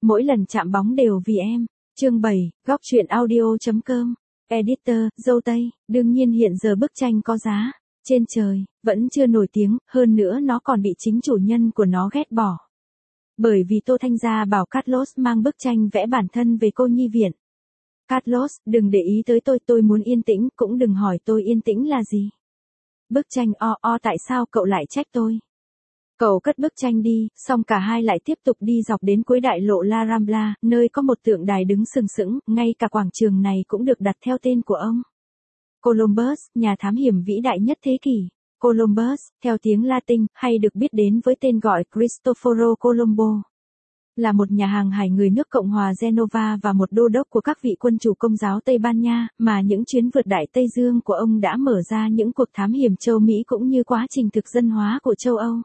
mỗi lần chạm bóng đều vì em. Chương 7, góc truyện audio.com. Editor, dâu tây, đương nhiên hiện giờ bức tranh có giá. Trên trời, vẫn chưa nổi tiếng, hơn nữa nó còn bị chính chủ nhân của nó ghét bỏ. Bởi vì Tô Thanh Gia bảo Carlos mang bức tranh vẽ bản thân về cô nhi viện. Carlos, đừng để ý tới tôi muốn yên tĩnh, cũng đừng hỏi tôi yên tĩnh là gì. Bức tranh tại sao cậu lại trách tôi? Cậu cất bức tranh đi, xong cả hai lại tiếp tục đi dọc đến cuối đại lộ La Rambla, nơi có một tượng đài đứng sừng sững, ngay cả quảng trường này cũng được đặt theo tên của ông. Columbus, nhà thám hiểm vĩ đại nhất thế kỷ. Columbus, theo tiếng Latin, hay được biết đến với tên gọi Cristoforo Colombo, là một nhà hàng hải người nước Cộng hòa Genova và một đô đốc của các vị quân chủ Công giáo Tây Ban Nha, mà những chuyến vượt Đại Tây Dương của ông đã mở ra những cuộc thám hiểm châu Mỹ cũng như quá trình thực dân hóa của châu Âu.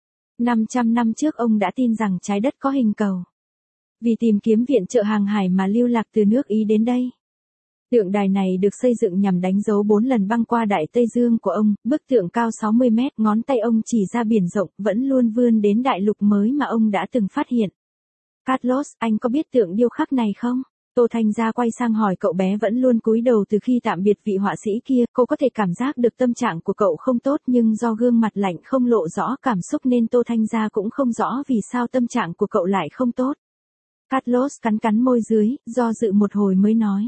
500 năm trước ông đã tin rằng trái đất có hình cầu. Vì tìm kiếm viện trợ hàng hải mà lưu lạc từ nước Ý đến đây. Tượng đài này được xây dựng nhằm đánh dấu 4 lần băng qua Đại Tây Dương của ông, bức tượng cao 60 mét, ngón tay ông chỉ ra biển rộng, vẫn luôn vươn đến đại lục mới mà ông đã từng phát hiện. Carlos, anh có biết tượng điêu khắc này không? Tô Thanh Gia quay sang hỏi cậu bé vẫn luôn cúi đầu từ khi tạm biệt vị họa sĩ kia, cô có thể cảm giác được tâm trạng của cậu không tốt nhưng do gương mặt lạnh không lộ rõ cảm xúc nên Tô Thanh Gia cũng không rõ vì sao tâm trạng của cậu lại không tốt. Carlos cắn môi dưới, do dự một hồi mới nói.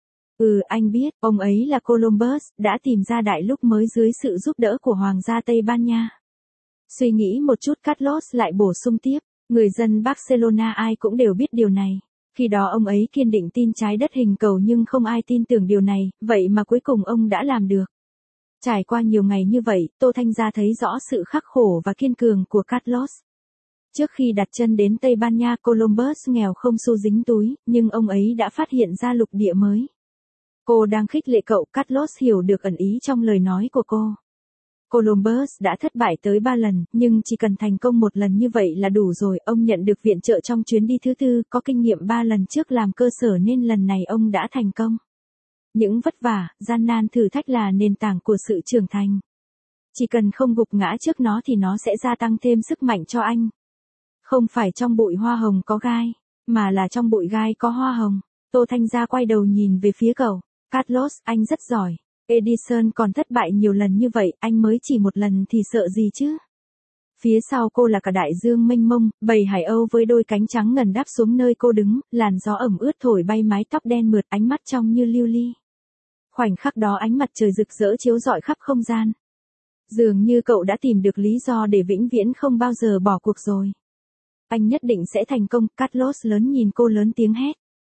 Anh biết, ông ấy là Columbus, đã tìm ra đại lục mới dưới sự giúp đỡ của Hoàng gia Tây Ban Nha. Suy nghĩ một chút Carlos lại bổ sung tiếp, người dân Barcelona ai cũng đều biết điều này. Khi đó ông ấy kiên định tin trái đất hình cầu nhưng không ai tin tưởng điều này, vậy mà cuối cùng ông đã làm được. Trải qua nhiều ngày như vậy, Tô Thanh Gia thấy rõ sự khắc khổ và kiên cường của Carlos. Trước khi đặt chân đến Tây Ban Nha, Columbus nghèo không xu dính túi, nhưng ông ấy đã phát hiện ra lục địa mới. Cô đang khích lệ cậu, Carlos hiểu được ẩn ý trong lời nói của cô. Columbus đã thất bại tới 3 lần, nhưng chỉ cần thành công một lần như vậy là đủ rồi. Ông nhận được viện trợ trong chuyến đi thứ 4, có kinh nghiệm 3 lần trước làm cơ sở nên lần này ông đã thành công. Những vất vả, gian nan thử thách là nền tảng của sự trưởng thành. Chỉ cần không gục ngã trước nó thì nó sẽ gia tăng thêm sức mạnh cho anh. Không phải trong bụi hoa hồng có gai, mà là trong bụi gai có hoa hồng. Tô Thanh Gia quay đầu nhìn về phía cậu. Carlos, anh rất giỏi. Edison còn thất bại nhiều lần như vậy, anh mới chỉ một lần thì sợ gì chứ? Phía sau cô là cả đại dương mênh mông, bầy hải âu với đôi cánh trắng ngần đáp xuống nơi cô đứng, làn gió ẩm ướt thổi bay mái tóc đen mượt, ánh mắt trong như lưu ly. Khoảnh khắc đó ánh mặt trời rực rỡ chiếu rọi khắp không gian. Dường như cậu đã tìm được lý do để vĩnh viễn không bao giờ bỏ cuộc rồi. Anh nhất định sẽ thành công, Carlos lớn nhìn cô lớn tiếng hét.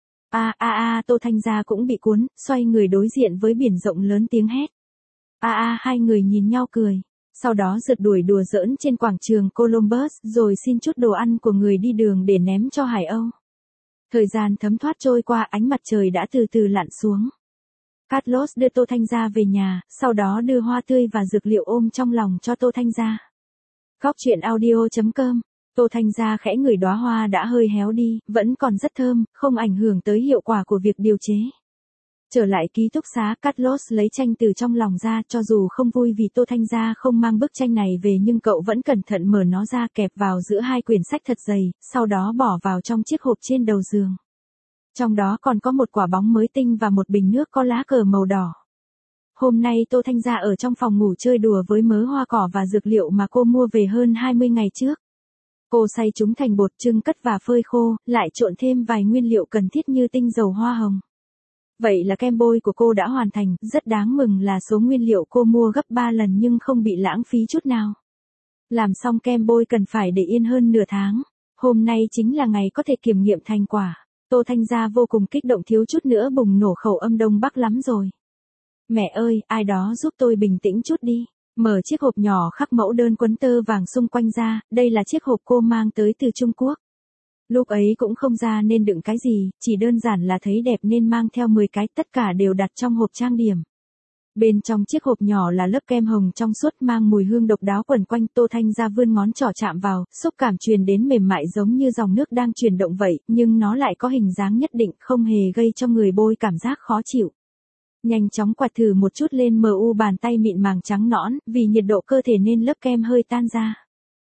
Tô Thanh Gia cũng bị cuốn, xoay người đối diện với biển rộng lớn tiếng hét. Hai người nhìn nhau cười. Sau đó rượt đuổi đùa giỡn trên quảng trường Columbus rồi xin chút đồ ăn của người đi đường để ném cho hải âu. Thời gian thấm thoát trôi qua, ánh mặt trời đã từ từ lặn xuống. Carlos đưa Tô Thanh Gia về nhà, sau đó đưa hoa tươi và dược liệu ôm trong lòng cho Tô Thanh Gia. Góc truyện audio.com. Tô Thanh Gia khẽ ngửi đóa hoa đã hơi héo đi, vẫn còn rất thơm, không ảnh hưởng tới hiệu quả của việc điều chế. Trở lại ký túc xá, Carlos lấy tranh từ trong lòng ra, cho dù không vui vì Tô Thanh Gia không mang bức tranh này về nhưng cậu vẫn cẩn thận mở nó ra kẹp vào giữa 2 quyển sách thật dày, sau đó bỏ vào trong chiếc hộp trên đầu giường. Trong đó còn có một quả bóng mới tinh và một bình nước có lá cờ màu đỏ. Hôm nay Tô Thanh Gia ở trong phòng ngủ chơi đùa với mớ hoa cỏ và dược liệu mà cô mua về hơn 20 ngày trước. Cô xay chúng thành bột chưng cất và phơi khô, lại trộn thêm vài nguyên liệu cần thiết như tinh dầu hoa hồng. Vậy là kem bôi của cô đã hoàn thành, rất đáng mừng là số nguyên liệu cô mua gấp 3 lần nhưng không bị lãng phí chút nào. Làm xong kem bôi cần phải để yên hơn nửa tháng. Hôm nay chính là ngày có thể kiểm nghiệm thành quả. Tô Thanh Gia vô cùng kích động, thiếu chút nữa bùng nổ khẩu âm Đông Bắc lắm rồi. Mẹ ơi, ai đó giúp tôi bình tĩnh chút đi. Mở chiếc hộp nhỏ khắc mẫu đơn quấn tơ vàng xung quanh ra, đây là chiếc hộp cô mang tới từ Trung Quốc. Lúc ấy cũng không ra nên đựng cái gì, chỉ đơn giản là thấy đẹp nên mang theo 10 cái, tất cả đều đặt trong hộp trang điểm. Bên trong chiếc hộp nhỏ là lớp kem hồng trong suốt mang mùi hương độc đáo quẩn quanh. Tô Thanh Gia vươn ngón trỏ chạm vào, xúc cảm truyền đến mềm mại giống như dòng nước đang chuyển động vậy, nhưng nó lại có hình dáng nhất định, không hề gây cho người bôi cảm giác khó chịu. Nhanh chóng quạt thử một chút lên mu bàn tay mịn màng trắng nõn, vì nhiệt độ cơ thể nên lớp kem hơi tan ra.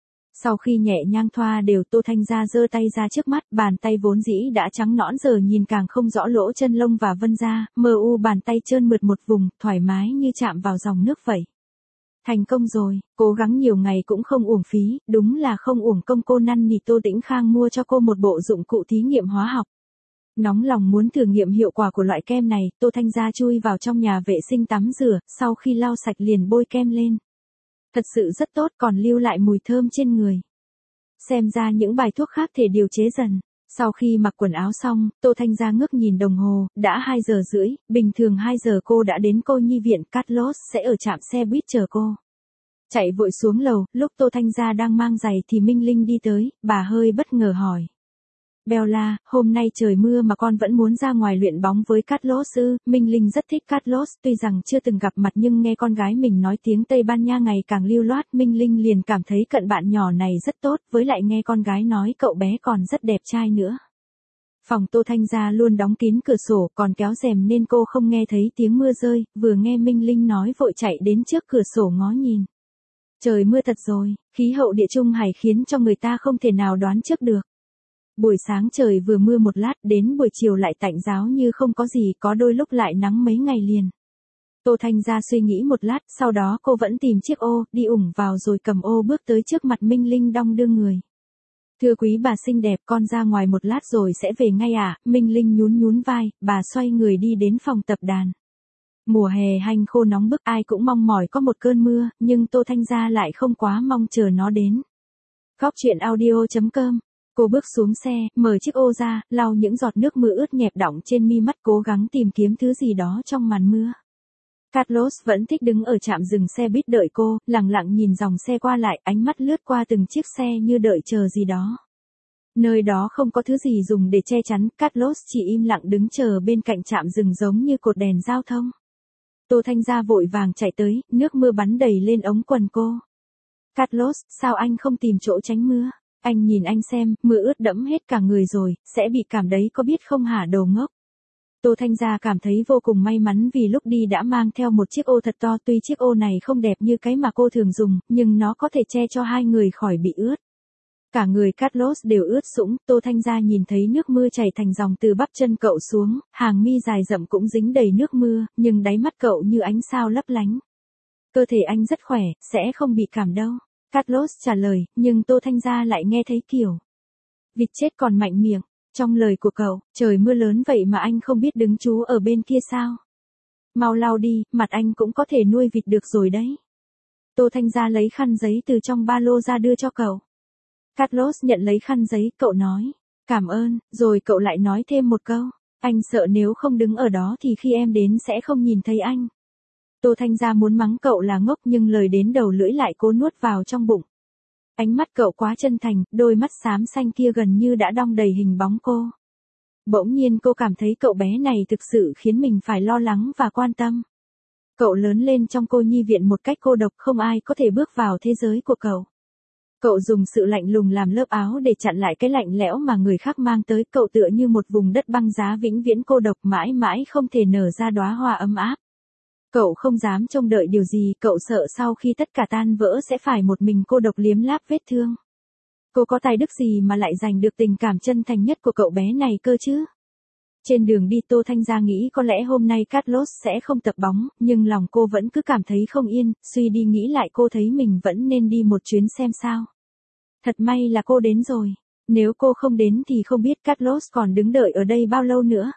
Sau khi nhẹ nhàng thoa đều, Tô Thanh Gia giơ tay ra trước mắt, bàn tay vốn dĩ đã trắng nõn giờ nhìn càng không rõ lỗ chân lông và vân da, mờ u bàn tay trơn mượt một vùng, thoải mái như chạm vào dòng nước vậy. Thành công rồi, cố gắng nhiều ngày cũng không uổng phí, đúng là không uổng công cô năn nỉ Tô Tĩnh Khang mua cho cô một bộ dụng cụ thí nghiệm hóa học. Nóng lòng muốn thử nghiệm hiệu quả của loại kem này, Tô Thanh Gia chui vào trong nhà vệ sinh tắm rửa, sau khi lau sạch liền bôi kem lên. Thật sự rất tốt, còn lưu lại mùi thơm trên người. Xem ra những bài thuốc khác thể điều chế dần. Sau khi mặc quần áo xong, Tô Thanh Gia ngước nhìn đồng hồ, đã 2 giờ rưỡi, bình thường 2 giờ cô đã đến cô nhi viện, Carlos sẽ ở trạm xe buýt chờ cô. Chạy vội xuống lầu, lúc Tô Thanh Gia đang mang giày thì Minh Linh đi tới, bà hơi bất ngờ hỏi. Bella, hôm nay trời mưa mà con vẫn muốn ra ngoài luyện bóng với Carlos ư? Minh Linh rất thích Carlos, tuy rằng chưa từng gặp mặt nhưng nghe con gái mình nói tiếng Tây Ban Nha ngày càng lưu loát, Minh Linh liền cảm thấy cận bạn nhỏ này rất tốt, với lại nghe con gái nói cậu bé còn rất đẹp trai nữa. Phòng Tô Thanh Gia luôn đóng kín cửa sổ, còn kéo rèm nên cô không nghe thấy tiếng mưa rơi, vừa nghe Minh Linh nói vội chạy đến trước cửa sổ ngó nhìn. Trời mưa thật rồi, khí hậu địa trung hải khiến cho người ta không thể nào đoán trước được. Buổi sáng trời vừa mưa một lát, đến buổi chiều lại tạnh ráo như không có gì, có đôi lúc lại nắng mấy ngày liền. Tô Thanh Gia suy nghĩ một lát, sau đó cô vẫn tìm chiếc ô, đi ủng vào rồi cầm ô bước tới trước mặt Minh Linh đong đưa người. Thưa quý bà xinh đẹp, con ra ngoài một lát rồi sẽ về ngay à? Minh Linh nhún nhún vai, bà xoay người đi đến phòng tập đàn. Mùa hè hanh khô nóng bức, ai cũng mong mỏi có một cơn mưa, nhưng Tô Thanh Gia lại không quá mong chờ nó đến. Góc truyện audio.com. Cô bước xuống xe, mở chiếc ô ra, lau những giọt nước mưa ướt nhẹp đọng trên mi mắt, cố gắng tìm kiếm thứ gì đó trong màn mưa. Carlos vẫn thích đứng ở trạm dừng xe buýt đợi cô, lặng lặng nhìn dòng xe qua lại, ánh mắt lướt qua từng chiếc xe như đợi chờ gì đó. Nơi đó không có thứ gì dùng để che chắn, Carlos chỉ im lặng đứng chờ bên cạnh trạm dừng giống như cột đèn giao thông. Tô Thanh Gia vội vàng chạy tới, nước mưa bắn đầy lên ống quần cô. Carlos, sao anh không tìm chỗ tránh mưa? Anh nhìn anh xem, mưa ướt đẫm hết cả người rồi, sẽ bị cảm đấy có biết không hả đồ ngốc? Tô Thanh Gia cảm thấy vô cùng may mắn vì lúc đi đã mang theo một chiếc ô thật to, tuy chiếc ô này không đẹp như cái mà cô thường dùng, nhưng nó có thể che cho hai người khỏi bị ướt. Cả người Carlos đều ướt sũng, Tô Thanh Gia nhìn thấy nước mưa chảy thành dòng từ bắp chân cậu xuống, hàng mi dài rậm cũng dính đầy nước mưa, nhưng đáy mắt cậu như ánh sao lấp lánh. Cơ thể anh rất khỏe, sẽ không bị cảm đâu. Carlos trả lời, nhưng Tô Thanh Gia lại nghe thấy kiểu vịt chết còn mạnh miệng. Trong lời của cậu, trời mưa lớn vậy mà anh không biết đứng chú ở bên kia sao? Mau lau đi, mặt anh cũng có thể nuôi vịt được rồi đấy. Tô Thanh Gia lấy khăn giấy từ trong ba lô ra đưa cho cậu. Carlos nhận lấy khăn giấy, cậu nói, cảm ơn, rồi cậu lại nói thêm một câu, anh sợ nếu không đứng ở đó thì khi em đến sẽ không nhìn thấy anh. Tô Thanh Gia muốn mắng cậu là ngốc nhưng lời đến đầu lưỡi lại cố nuốt vào trong bụng. Ánh mắt cậu quá chân thành, đôi mắt xám xanh kia gần như đã đong đầy hình bóng cô. Bỗng nhiên cô cảm thấy cậu bé này thực sự khiến mình phải lo lắng và quan tâm. Cậu lớn lên trong cô nhi viện một cách cô độc, không ai có thể bước vào thế giới của cậu. Cậu dùng sự lạnh lùng làm lớp áo để chặn lại cái lạnh lẽo mà người khác mang tới, cậu tựa như một vùng đất băng giá vĩnh viễn cô độc mãi mãi không thể nở ra đóa hoa ấm áp. Cậu không dám trông đợi điều gì, cậu sợ sau khi tất cả tan vỡ sẽ phải một mình cô độc liếm láp vết thương. Cô có tài đức gì mà lại giành được tình cảm chân thành nhất của cậu bé này cơ chứ? Trên đường đi Tô Thanh Gia nghĩ có lẽ hôm nay Carlos sẽ không tập bóng, nhưng lòng cô vẫn cứ cảm thấy không yên, suy đi nghĩ lại cô thấy mình vẫn nên đi một chuyến xem sao. Thật may là cô đến rồi, nếu cô không đến thì không biết Carlos còn đứng đợi ở đây bao lâu nữa.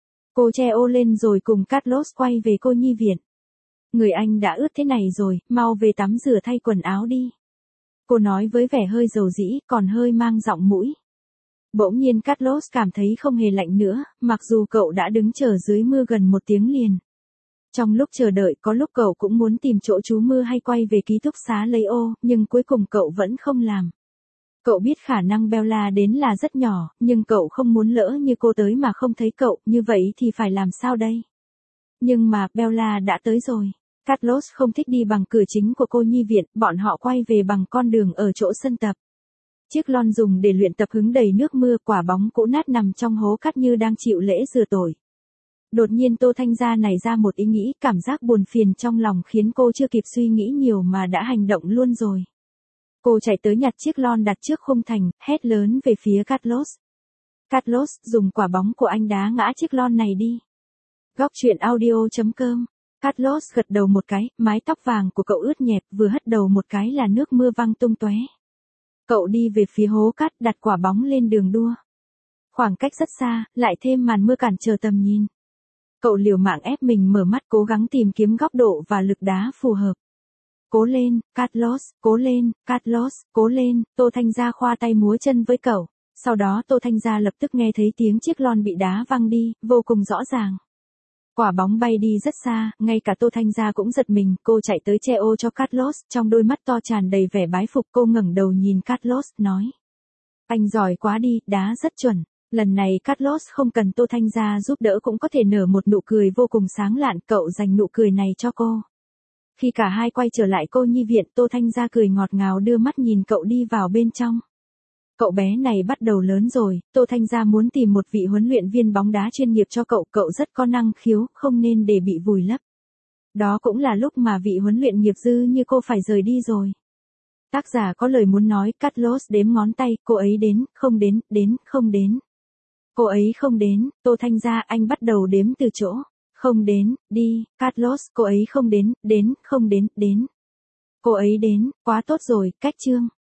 Cô che ô lên rồi cùng Carlos quay về cô nhi viện. Người anh đã ướt thế này rồi, mau về tắm rửa thay quần áo đi. Cô nói với vẻ hơi dầu dĩ, còn hơi mang giọng mũi. Bỗng nhiên Carlos cảm thấy không hề lạnh nữa, mặc dù cậu đã đứng chờ dưới mưa gần 1 tiếng liền. Trong lúc chờ đợi có lúc cậu cũng muốn tìm chỗ trú mưa hay quay về ký túc xá lấy ô, nhưng cuối cùng cậu vẫn không làm. Cậu biết khả năng Bella đến là rất nhỏ, nhưng cậu không muốn lỡ như cô tới mà không thấy cậu, như vậy thì phải làm sao đây? Nhưng mà Bella đã tới rồi. Carlos không thích đi bằng cửa chính của cô nhi viện, bọn họ quay về bằng con đường ở chỗ sân tập. Chiếc lon dùng để luyện tập hứng đầy nước mưa, quả bóng cũ nát nằm trong hố cát như đang chịu lễ rửa tội. Đột nhiên Tô Thanh Gia nảy ra một ý nghĩ, cảm giác buồn phiền trong lòng khiến cô chưa kịp suy nghĩ nhiều mà đã hành động luôn rồi. Cô chạy tới nhặt chiếc lon đặt trước khung thành, hét lớn về phía Carlos. Carlos, dùng quả bóng của anh đá ngã chiếc lon này đi. Góc truyện audio.com. Carlos gật đầu một cái, mái tóc vàng của cậu ướt nhẹp, vừa hất đầu một cái là nước mưa văng tung tóe. Cậu đi về phía hố cát, đặt quả bóng lên đường đua. Khoảng cách rất xa, lại thêm màn mưa cản trở tầm nhìn. Cậu liều mạng ép mình mở mắt, cố gắng tìm kiếm góc độ và lực đá phù hợp. Cố lên, Carlos, cố lên, Carlos, cố lên, Tô Thanh Gia khoa tay múa chân với cậu. Sau đó Tô Thanh Gia lập tức nghe thấy tiếng chiếc lon bị đá văng đi, vô cùng rõ ràng. Quả bóng bay đi rất xa, ngay cả Tô Thanh Gia cũng giật mình, cô chạy tới che ô cho Carlos, trong đôi mắt to tràn đầy vẻ bái phục, cô ngẩng đầu nhìn Carlos, nói. Anh giỏi quá đi, đá rất chuẩn. Lần này Carlos không cần Tô Thanh Gia giúp đỡ cũng có thể nở một nụ cười vô cùng sáng lạn, cậu dành nụ cười này cho cô. Khi cả hai quay trở lại cô nhi viện, Tô Thanh Gia cười ngọt ngào đưa mắt nhìn cậu đi vào bên trong. Cậu bé này bắt đầu lớn rồi, Tô Thanh Gia muốn tìm một vị huấn luyện viên bóng đá chuyên nghiệp cho cậu, cậu rất có năng khiếu, không nên để bị vùi lấp. Đó cũng là lúc mà vị huấn luyện nghiệp dư như cô phải rời đi rồi. Tác giả có lời muốn nói, Carlos đếm ngón tay, cô ấy đến, không đến, đến, không đến. Cô ấy không đến, Tô Thanh Gia, anh bắt đầu đếm từ chỗ. Không đến, đi, Carlos, cô ấy không đến, đến, không đến, đến. Cô ấy đến, quá tốt rồi, cách chương.